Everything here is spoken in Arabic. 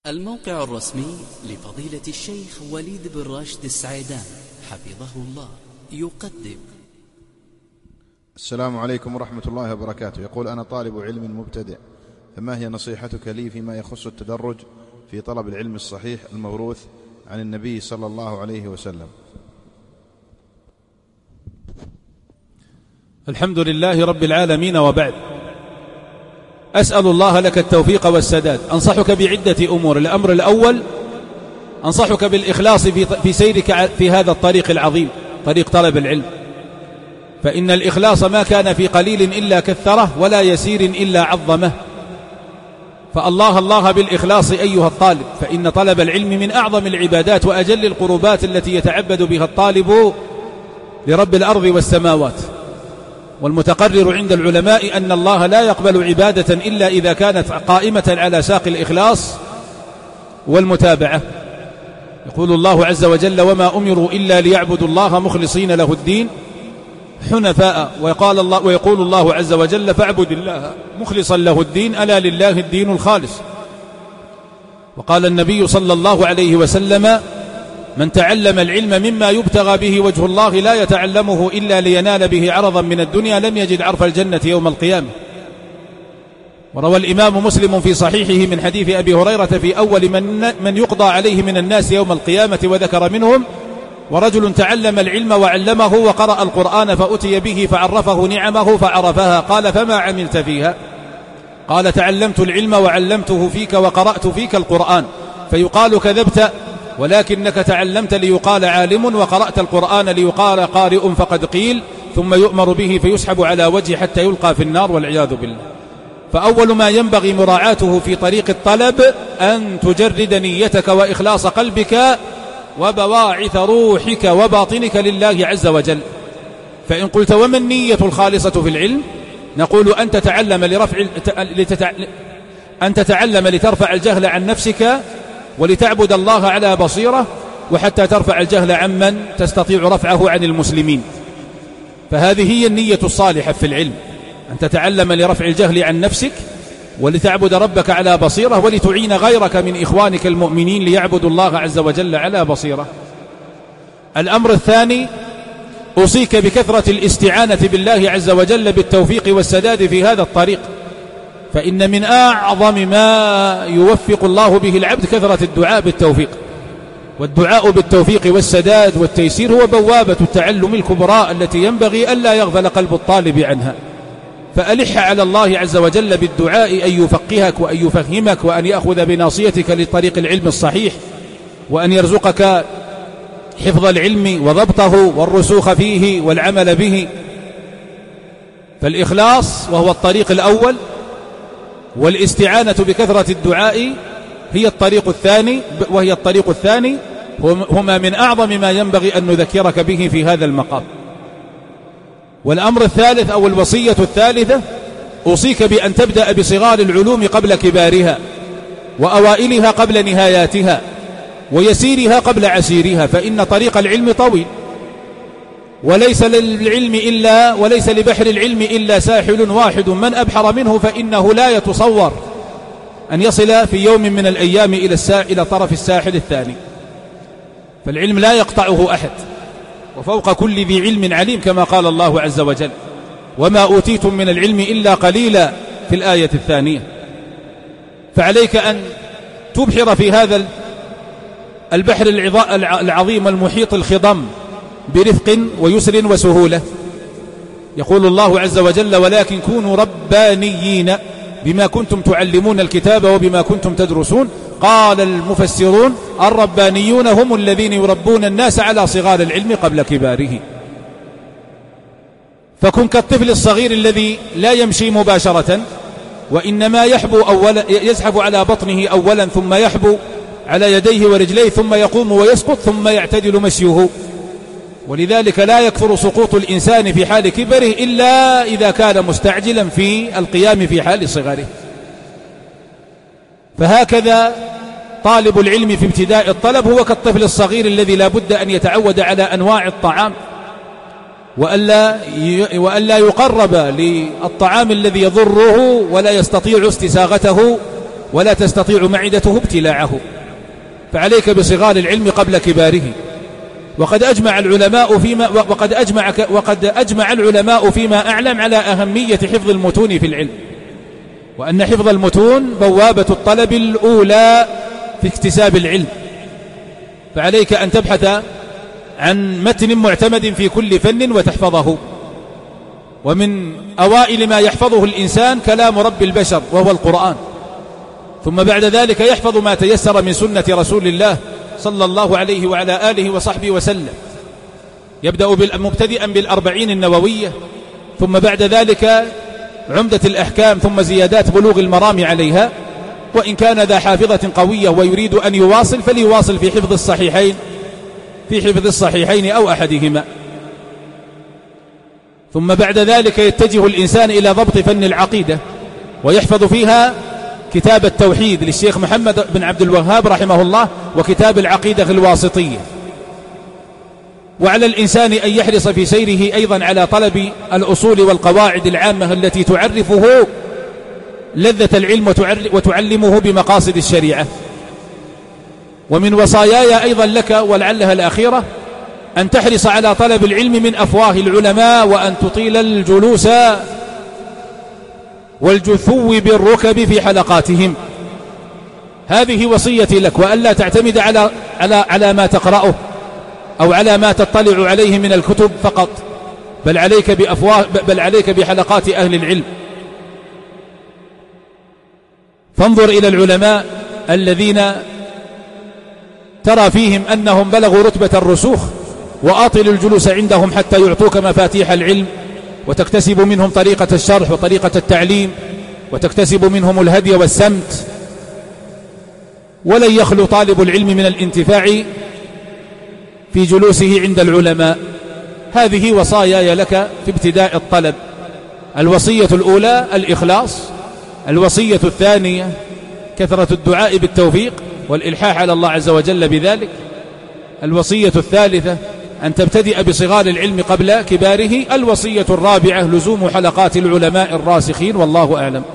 الموقع الرسمي لفضيلة الشيخ وليد بن راشد السعيدان حفظه الله يقدم. السلام عليكم ورحمة الله وبركاته. يقول: أنا طالب علم مبتدئ، فما هي نصيحتك لي فيما يخص التدرج في طلب العلم الصحيح الموروث عن النبي صلى الله عليه وسلم؟ الحمد لله رب العالمين، وبعد، أسأل الله لك التوفيق والسداد. أنصحك بعدة أمور. الأمر الأول، أنصحك بالإخلاص في سيرك في هذا الطريق العظيم، طريق طلب العلم، فإن الإخلاص ما كان في قليل إلا كثره، ولا يسير إلا عظمه. فالله بالإخلاص أيها الطالب، فإن طلب العلم من أعظم العبادات وأجل القربات التي يتعبد بها الطالب لرب الأرض والسماوات. والمتقرر عند العلماء أن الله لا يقبل عبادة إلا إذا كانت قائمة على ساق الإخلاص والمتابعة. يقول الله عز وجل: وما أمروا إلا ليعبدوا الله مخلصين له الدين حنفاء. ويقول الله عز وجل: فاعبد الله مخلصا له الدين، ألا لله الدين الخالص. وقال النبي صلى الله عليه وسلم: من تعلم العلم مما يبتغى به وجه الله لا يتعلمه إلا لينال به عرضا من الدنيا لم يجد عرف الجنة يوم القيامة. وروى الإمام مسلم في صحيحه من حديث أبي هريرة في أول من يقضى عليه من الناس يوم القيامة، وذكر منهم: ورجل تعلم العلم وعلمه وقرأ القرآن فأتي به فعرفه نعمه فعرفها، قال: فما عملت فيها؟ قال: تعلمت العلم وعلمته فيك وقرأت فيك القرآن. فيقال: كذبت، ولكنك تعلمت ليقال عالم، وقرأت القرآن ليقال قارئ، فقد قيل. ثم يؤمر به فيسحب على وجهه حتى يلقى في النار والعياذ بالله. فأول ما ينبغي مراعاته في طريق الطلب أن تجرد نيتك وإخلاص قلبك وبواعث روحك وباطنك لله عز وجل. فإن قلت: وما النية الخالصة في العلم؟ نقول: أن تتعلم لترفع الجهل عن نفسك، ولتعبد الله على بصيرة، وحتى ترفع الجهل عمن تستطيع رفعه عن المسلمين. فهذه هي النية الصالحة في العلم، أن تتعلم لرفع الجهل عن نفسك، ولتعبد ربك على بصيرة، ولتعين غيرك من إخوانك المؤمنين ليعبدوا الله عز وجل على بصيرة. الأمر الثاني، أوصيك بكثرة الاستعانة بالله عز وجل بالتوفيق والسداد في هذا الطريق، فإن من أعظم ما يوفق الله به العبد كثرة الدعاء بالتوفيق. والدعاء بالتوفيق والسداد والتيسير هو بوابة التعلم الكبرى التي ينبغي ألا يغفل قلب الطالب عنها. فألح على الله عز وجل بالدعاء أن يفقهك وأن يفهمك وأن يأخذ بناصيتك لطريق العلم الصحيح، وأن يرزقك حفظ العلم وضبطه والرسوخ فيه والعمل به. فالإخلاص وهو الطريق الأول، والاستعانة بكثرة الدعاء هي الطريق الثاني، هما من أعظم ما ينبغي أن نذكرك به في هذا المقام. والأمر الثالث أو الوصية الثالثة، أوصيك بأن تبدأ بصغار العلوم قبل كبارها، وأوائلها قبل نهاياتها، ويسيرها قبل عسيرها، فإن طريق العلم طويل، وليس لبحر العلم إلا ساحل واحد، من أبحر منه فإنه لا يتصور أن يصل في يوم من الأيام إلى طرف الساحل الثاني. فالعلم لا يقطعه أحد، وفوق كل ذي علم عليم، كما قال الله عز وجل: وما أوتيتم من العلم إلا قليلا في الآية الثانية. فعليك أن تبحر في هذا البحر العظيم المحيط الخضم برفق ويسر وسهولة. يقول الله عز وجل: ولكن كونوا ربانيين بما كنتم تعلمون الكتاب وبما كنتم تدرسون. قال المفسرون: الربانيون هم الذين يربون الناس على صغار العلم قبل كباره. فكن كالطفل الصغير الذي لا يمشي مباشرة، وإنما يزحف على بطنه أولا، ثم يحبو على يديه ورجليه، ثم يقوم ويسقط، ثم يعتدل مشيه. ولذلك لا يكثر سقوط الإنسان في حال كبره إلا إذا كان مستعجلا في القيام في حال صغره. فهكذا طالب العلم في ابتداء الطلب هو كالطفل الصغير الذي لا بد أن يتعود على أنواع الطعام، وألا يقرب للطعام الذي يضره ولا يستطيع استساغته ولا تستطيع معدته ابتلاعه، فعليك بصغار العلم قبل كباره. وقد أجمع العلماء فيما أعلم على أهمية حفظ المتون في العلم، وأن حفظ المتون بوابة الطلب الأولى في اكتساب العلم. فعليك أن تبحث عن متن معتمد في كل فن وتحفظه. ومن أوائل ما يحفظه الإنسان كلام رب البشر وهو القرآن، ثم بعد ذلك يحفظ ما تيسر من سنة رسول الله صلى الله عليه وعلى آله وصحبه وسلم، يبدأ مبتدئا بالأربعين النووية، ثم بعد ذلك عمدة الأحكام، ثم زيادات بلوغ المرام عليها. وإن كان ذا حافظة قوية ويريد أن يواصل فليواصل في حفظ الصحيحين أو أحدهما. ثم بعد ذلك يتجه الإنسان إلى ضبط فن العقيدة، ويحفظ فيها كتاب التوحيد للشيخ محمد بن عبد الوهاب رحمه الله، وكتاب العقيدة الواسطية. وعلى الإنسان أن يحرص في سيره أيضا على طلب الأصول والقواعد العامة التي تعرفه لذة العلم وتعلمه بمقاصد الشريعة. ومن وصاياي أيضا لك ولعلها الأخيرة أن تحرص على طلب العلم من أفواه العلماء، وأن تطيل الجلوس والجثو بالركب في حلقاتهم. هذه وصيتي لك، وألا تعتمد على ما تقرأه أو على ما تطلع عليه من الكتب فقط، بل عليك بحلقات أهل العلم. فانظر إلى العلماء الذين ترى فيهم أنهم بلغوا رتبة الرسوخ، وأطل الجلوس عندهم حتى يعطوك مفاتيح العلم، وتكتسب منهم طريقة الشرح وطريقة التعليم، وتكتسب منهم الهدي والسمت. ولن يخلو طالب العلم من الانتفاع في جلوسه عند العلماء. هذه وصاياي لك في ابتداء الطلب. الوصية الأولى الإخلاص، الوصية الثانية كثرة الدعاء بالتوفيق والإلحاح على الله عز وجل بذلك، الوصية الثالثة أن تبتدئ بصغار العلم قبل كباره، الوصية الرابعة لزوم حلقات العلماء الراسخين، والله أعلم.